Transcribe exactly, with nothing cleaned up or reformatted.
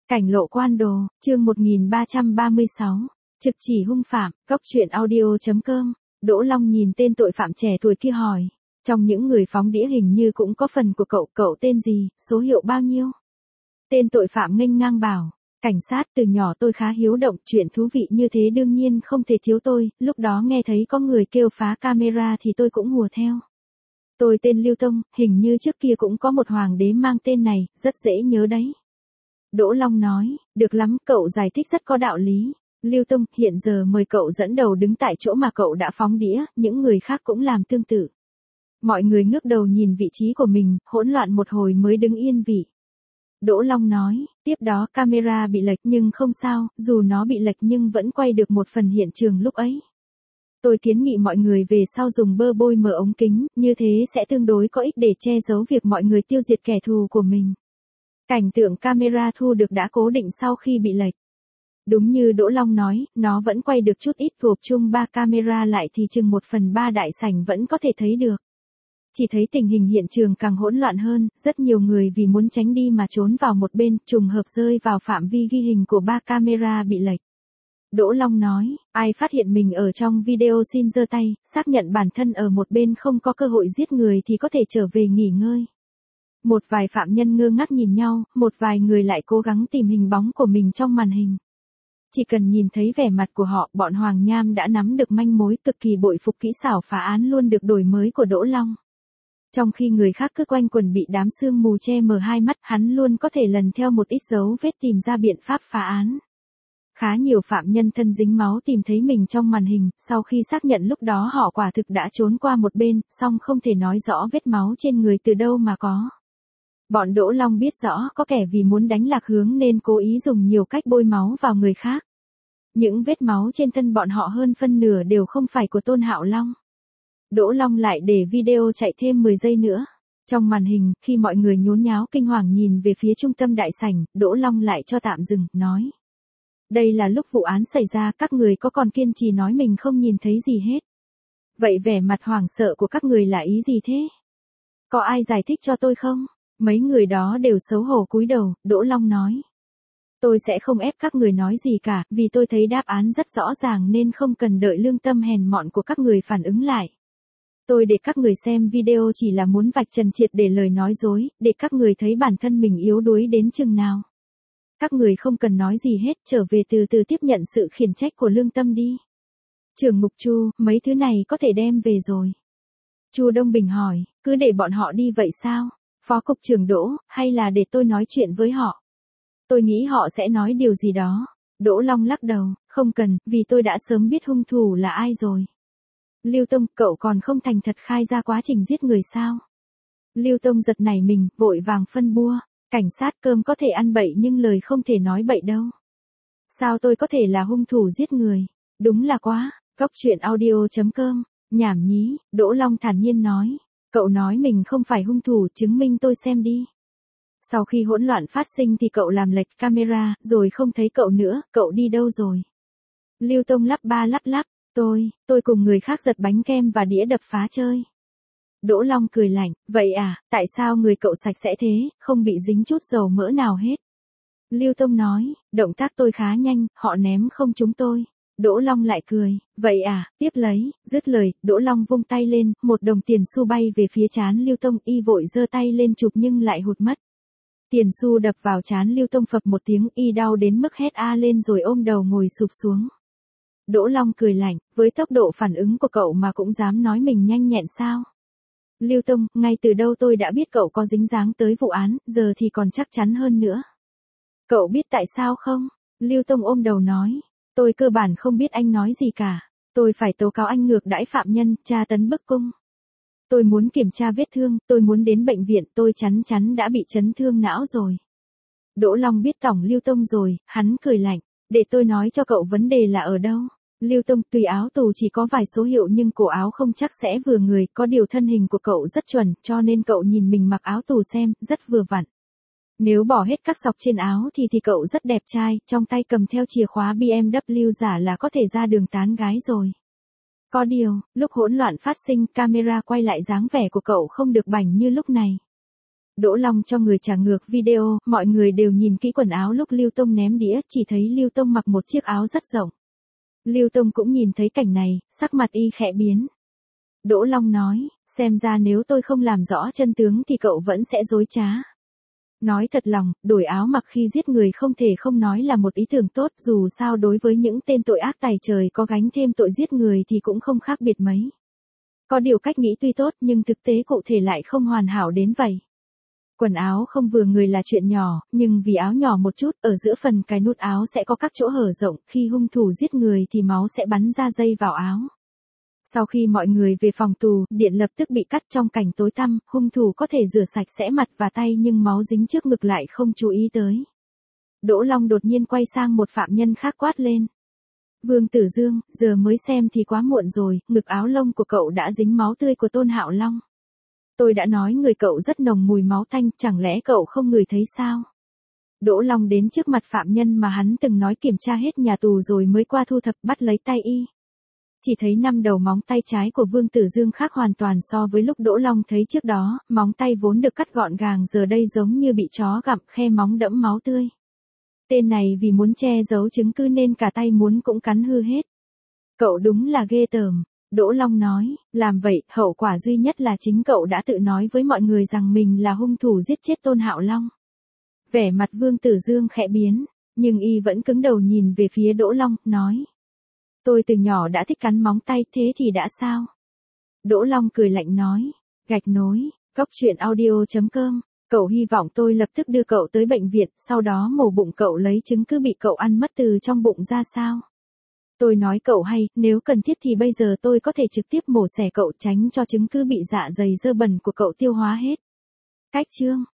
Cảnh lộ quan đồ, chương một nghìn ba trăm ba mươi sáu. Trực chỉ hung phạm, cốc truyện audio.com. Đỗ Long nhìn tên tội phạm trẻ tuổi kia hỏi. Trong những người phóng đĩa hình như cũng có phần của cậu, cậu tên gì, số hiệu bao nhiêu? Tên tội phạm nghênh ngang bảo. Cảnh sát, từ nhỏ tôi khá hiếu động, chuyện thú vị như thế đương nhiên không thể thiếu tôi, lúc đó nghe thấy có người kêu phá camera thì tôi cũng hùa theo. Tôi tên Lưu Tông, hình như trước kia cũng có một hoàng đế mang tên này, rất dễ nhớ đấy. Đỗ Long nói, được lắm, cậu giải thích rất có đạo lý. Lưu Tông, hiện giờ mời cậu dẫn đầu đứng tại chỗ mà cậu đã phóng đĩa, những người khác cũng làm tương tự. Mọi người ngước đầu nhìn vị trí của mình, hỗn loạn một hồi mới đứng yên vị. Đỗ Long nói, tiếp đó camera bị lệch nhưng không sao, dù nó bị lệch nhưng vẫn quay được một phần hiện trường lúc ấy. Tôi kiến nghị mọi người về sau dùng bơ bôi mở ống kính, như thế sẽ tương đối có ích để che giấu việc mọi người tiêu diệt kẻ thù của mình. Cảnh tượng camera thu được đã cố định sau khi bị lệch. Đúng như Đỗ Long nói, nó vẫn quay được chút ít, gộp chung ba camera lại thì chừng một phần ba đại sảnh vẫn có thể thấy được. Chỉ thấy tình hình hiện trường càng hỗn loạn hơn, rất nhiều người vì muốn tránh đi mà trốn vào một bên, trùng hợp rơi vào phạm vi ghi hình của ba camera bị lệch. Đỗ Long nói, ai phát hiện mình ở trong video xin giơ tay, xác nhận bản thân ở một bên không có cơ hội giết người thì có thể trở về nghỉ ngơi. Một vài phạm nhân ngơ ngác nhìn nhau, một vài người lại cố gắng tìm hình bóng của mình trong màn hình. Chỉ cần nhìn thấy vẻ mặt của họ, bọn Hoàng Nham đã nắm được manh mối, cực kỳ bội phục kỹ xảo phá án luôn được đổi mới của Đỗ Long. Trong khi người khác cứ quanh quẩn bị đám sương mù che mờ hai mắt, hắn luôn có thể lần theo một ít dấu vết tìm ra biện pháp phá án. Khá nhiều phạm nhân thân dính máu tìm thấy mình trong màn hình, sau khi xác nhận lúc đó họ quả thực đã trốn qua một bên, song không thể nói rõ vết máu trên người từ đâu mà có. Bọn Đỗ Long biết rõ có kẻ vì muốn đánh lạc hướng nên cố ý dùng nhiều cách bôi máu vào người khác. Những vết máu trên thân bọn họ hơn phân nửa đều không phải của Tôn Hạo Long. Đỗ Long lại để video chạy thêm mười giây nữa. Trong màn hình, khi mọi người nhốn nháo kinh hoàng nhìn về phía trung tâm đại sảnh, Đỗ Long lại cho tạm dừng, nói. Đây là lúc vụ án xảy ra, các người có còn kiên trì nói mình không nhìn thấy gì hết. Vậy vẻ mặt hoảng sợ của các người là ý gì thế? Có ai giải thích cho tôi không? Mấy người đó đều xấu hổ cúi đầu, Đỗ Long nói. Tôi sẽ không ép các người nói gì cả, vì tôi thấy đáp án rất rõ ràng nên không cần đợi lương tâm hèn mọn của các người phản ứng lại. Tôi để các người xem video chỉ là muốn vạch trần triệt để lời nói dối, để các người thấy bản thân mình yếu đuối đến chừng nào. Các người không cần nói gì hết, trở về từ từ tiếp nhận sự khiển trách của lương tâm đi. Trưởng ngục Chu, mấy thứ này có thể đem về rồi. Chu Đông Bình hỏi, cứ để bọn họ đi vậy sao? Phó cục trưởng Đỗ, hay là để tôi nói chuyện với họ? Tôi nghĩ họ sẽ nói điều gì đó. Đỗ Long lắc đầu, không cần, vì tôi đã sớm biết hung thủ là ai rồi. Lưu Tông, cậu còn không thành thật khai ra quá trình giết người sao? Lưu Tông giật nảy mình, vội vàng phân bua. Cảnh sát, cơm có thể ăn bậy nhưng lời không thể nói bậy đâu. Sao tôi có thể là hung thủ giết người? Đúng là quá. Cốc truyện audio.com. Nhảm nhí, Đỗ Long thản nhiên nói. Cậu nói mình không phải hung thủ, chứng minh tôi xem đi. Sau khi hỗn loạn phát sinh thì cậu làm lệch camera, rồi không thấy cậu nữa, cậu đi đâu rồi? Lưu Tông lắp ba lắp lắp, tôi, tôi cùng người khác giật bánh kem và đĩa đập phá chơi. Đỗ Long cười lạnh, vậy à, tại sao người cậu sạch sẽ thế, không bị dính chút dầu mỡ nào hết? Lưu Tông nói, động tác tôi khá nhanh, họ ném không trúng tôi. Đỗ Long lại cười, vậy à, tiếp lấy, dứt lời, Đỗ Long vung tay lên, một đồng tiền xu bay về phía trán Lưu Tông, y vội giơ tay lên chụp nhưng lại hụt mất. Tiền xu đập vào trán Lưu Tông phập một tiếng, y đau đến mức hét a lên rồi ôm đầu ngồi sụp xuống. Đỗ Long cười lạnh, với tốc độ phản ứng của cậu mà cũng dám nói mình nhanh nhẹn sao? Lưu Tông, ngay từ đâu tôi đã biết cậu có dính dáng tới vụ án, giờ thì còn chắc chắn hơn nữa. Cậu biết tại sao không? Lưu Tông ôm đầu nói. Tôi cơ bản không biết anh nói gì cả. Tôi phải tố cáo anh ngược đãi phạm nhân, tra tấn bức cung. Tôi muốn kiểm tra vết thương, tôi muốn đến bệnh viện, tôi chắn chắn đã bị chấn thương não rồi. Đỗ Long biết tổng Lưu Tông rồi, hắn cười lạnh. Để tôi nói cho cậu vấn đề là ở đâu. Lưu Tông, tùy áo tù chỉ có vài số hiệu nhưng cổ áo không chắc sẽ vừa người, có điều thân hình của cậu rất chuẩn, cho nên cậu nhìn mình mặc áo tù xem, rất vừa vặn. Nếu bỏ hết các sọc trên áo thì thì cậu rất đẹp trai, trong tay cầm theo chìa khóa bê em vê giả là có thể ra đường tán gái rồi. Có điều, lúc hỗn loạn phát sinh, camera quay lại dáng vẻ của cậu không được bảnh như lúc này. Đỗ Long cho người trả ngược video, mọi người đều nhìn kỹ quần áo lúc Lưu Tông ném đĩa, chỉ thấy Lưu Tông mặc một chiếc áo rất rộng. Lưu Tông cũng nhìn thấy cảnh này, sắc mặt y khẽ biến. Đỗ Long nói, xem ra nếu tôi không làm rõ chân tướng thì cậu vẫn sẽ dối trá. Nói thật lòng, đổi áo mặc khi giết người không thể không nói là một ý tưởng tốt, dù sao đối với những tên tội ác tày trời có gánh thêm tội giết người thì cũng không khác biệt mấy. Có điều cách nghĩ tuy tốt nhưng thực tế cụ thể lại không hoàn hảo đến vậy. Quần áo không vừa người là chuyện nhỏ, nhưng vì áo nhỏ một chút, ở giữa phần cái nút áo sẽ có các chỗ hở rộng, khi hung thủ giết người thì máu sẽ bắn ra dây vào áo. Sau khi mọi người về phòng tù, điện lập tức bị cắt trong cảnh tối tăm, hung thủ có thể rửa sạch sẽ mặt và tay nhưng máu dính trước ngực lại không chú ý tới. Đỗ Long đột nhiên quay sang một phạm nhân khác quát lên. Vương Tử Dương, giờ mới xem thì quá muộn rồi, ngực áo lông của cậu đã dính máu tươi của Tôn Hạo Long. Tôi đã nói người cậu rất nồng mùi máu tanh, chẳng lẽ cậu không ngửi thấy sao? Đỗ Long đến trước mặt phạm nhân mà hắn từng nói kiểm tra hết nhà tù rồi mới qua thu thập, bắt lấy tay y. Chỉ thấy năm đầu móng tay trái của Vương Tử Dương khác hoàn toàn so với lúc Đỗ Long thấy trước đó, móng tay vốn được cắt gọn gàng giờ đây giống như bị chó gặm, khe móng đẫm máu tươi. Tên này vì muốn che giấu chứng cứ nên cả tay muốn cũng cắn hư hết. Cậu đúng là ghê tởm, Đỗ Long nói, làm vậy, hậu quả duy nhất là chính cậu đã tự nói với mọi người rằng mình là hung thủ giết chết Tôn Hạo Long. Vẻ mặt Vương Tử Dương khẽ biến, nhưng y vẫn cứng đầu nhìn về phía Đỗ Long, nói. Tôi từ nhỏ đã thích cắn móng tay, thế thì đã sao? Đỗ Long cười lạnh nói, gạch nối, cốc truyện audio chấm com, cậu hy vọng tôi lập tức đưa cậu tới bệnh viện, sau đó mổ bụng cậu lấy chứng cứ bị cậu ăn mất từ trong bụng ra sao? Tôi nói cậu hay, nếu cần thiết thì bây giờ tôi có thể trực tiếp mổ xẻ cậu tránh cho chứng cứ bị dạ dày dơ bẩn của cậu tiêu hóa hết. Cách chương